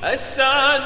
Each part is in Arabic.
السعد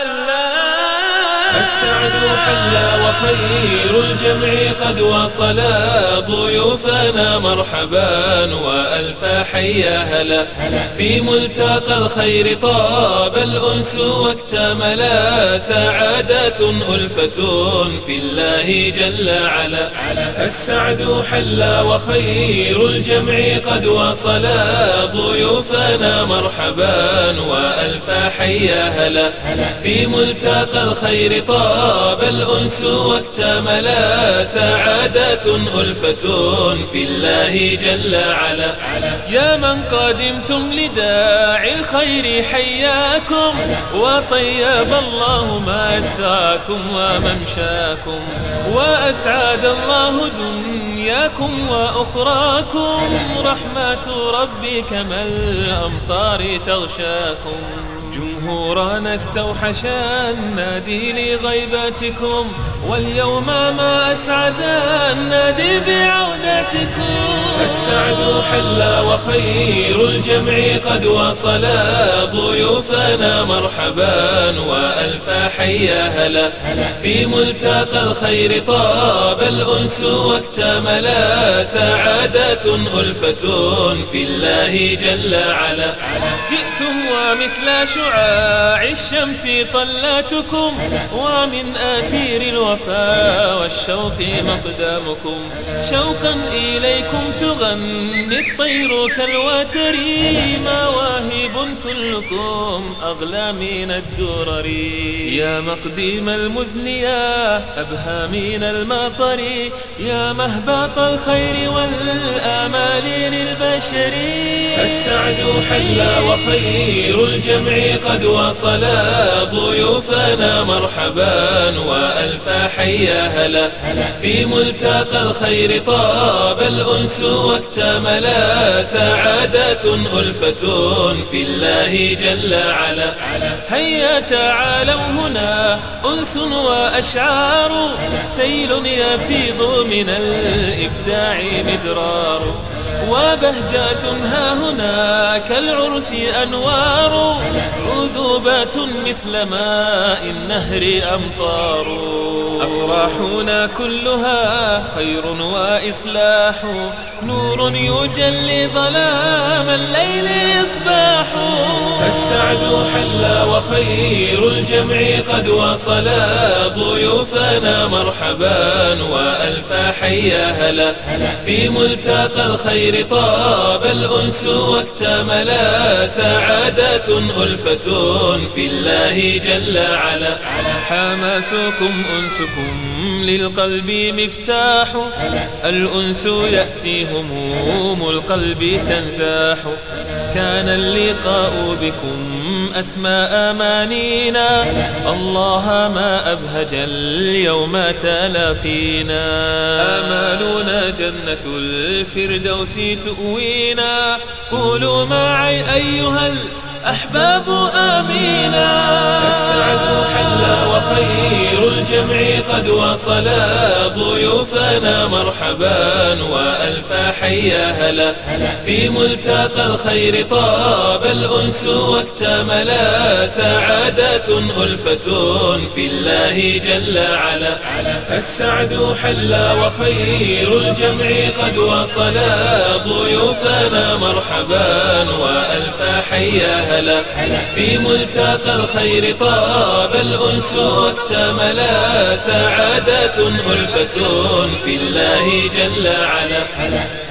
حلا وخير الجمع قد وصلا، ضيوفنا مرحبا وألف حيا هلا. في ملتقى الخير طاب الأنس واكتملا، سعادة ألفة في الله جل علا. السعد حلا وخير الجمع قد وصلا، ضيوفنا مرحبا وألف حيا هلا. في ملتقى الخير طاب الأنس واكتملا، سعادة ألفة في الله جل علا. يا من قدمتم لداعي الخير حياكم، وطيب الله مساكم وممشاكم، وأسعد الله دنياكم وأخراكم، رحمة ربي كما الأمطار تغشاكم. جمهورنا استوحش النادي لغيبتكم، واليوم ما أسعد النادي بعودتكم. السعد حلا وخير الجمع قد وصلا، ضيوفنا مرحبا وألف حيا هلا. في ملتقى الخير طاب الأنس واكتملا، سعادة ألفة في الله جل علا. جئتم ومثل شعاع الشمس طلاتكم، ومن آثير الوفاء والشوق مقدامكم. شوقا إليكم تغني الطير كالوتر، مواهب كلكم أغلى من الدرر. يا مقديم المزن يا أبهى من المطر، يا مهبط الخير والآمال للبشر. السعد حلا وخير الجمع قد وصلا، ضيوفنا مرحبا وألف حيا هلا. في ملتقى الخير طاب الأنس واكتملا، سعادة ألفة في الله جل علا. هيا تعالوا هنا أنس وأشعار، سيل يفيض من الإبداع مدرار، وبهجات ها هنا كالعرس أنوار، عذوبة مثل ماء النهر أمطار. أفراحنا كلها خير وإصلاح، نور يجلي ظلام الليل إصباح. السعد حلا وخير الجمع قد وصلا، ضيوفنا مرحبا وألف حيا هلا. في ملتقى الخير طاب الأنس واكتملا، سعادة ألفة في الله جل علا. حماسكم أنسكم للقلب مفتاح، الأنس يأتي هموم القلب تنزاح. كان اللقاء بكم أسمى أمانينا، الله ما أبهج اليوم تلاقينا. آمالنا جنة الفردوس تؤوينا، قولوا معي أيها الأحباب آمينا. السعد حلا وخير الجمع قد وصلا، ضيوفنا مرحبا وألف حيا هلا. في ملتقى الخير طاب الأنس واكتملا، سعادة ألفة في الله جل علا. السعد حلا وخير الجمع قد وصلا، ضيوفنا مرحبا وألف حيا هلا. في ملتقى الخير طاب الأنس واكتملا، سعادة ألفة في الله جل علا.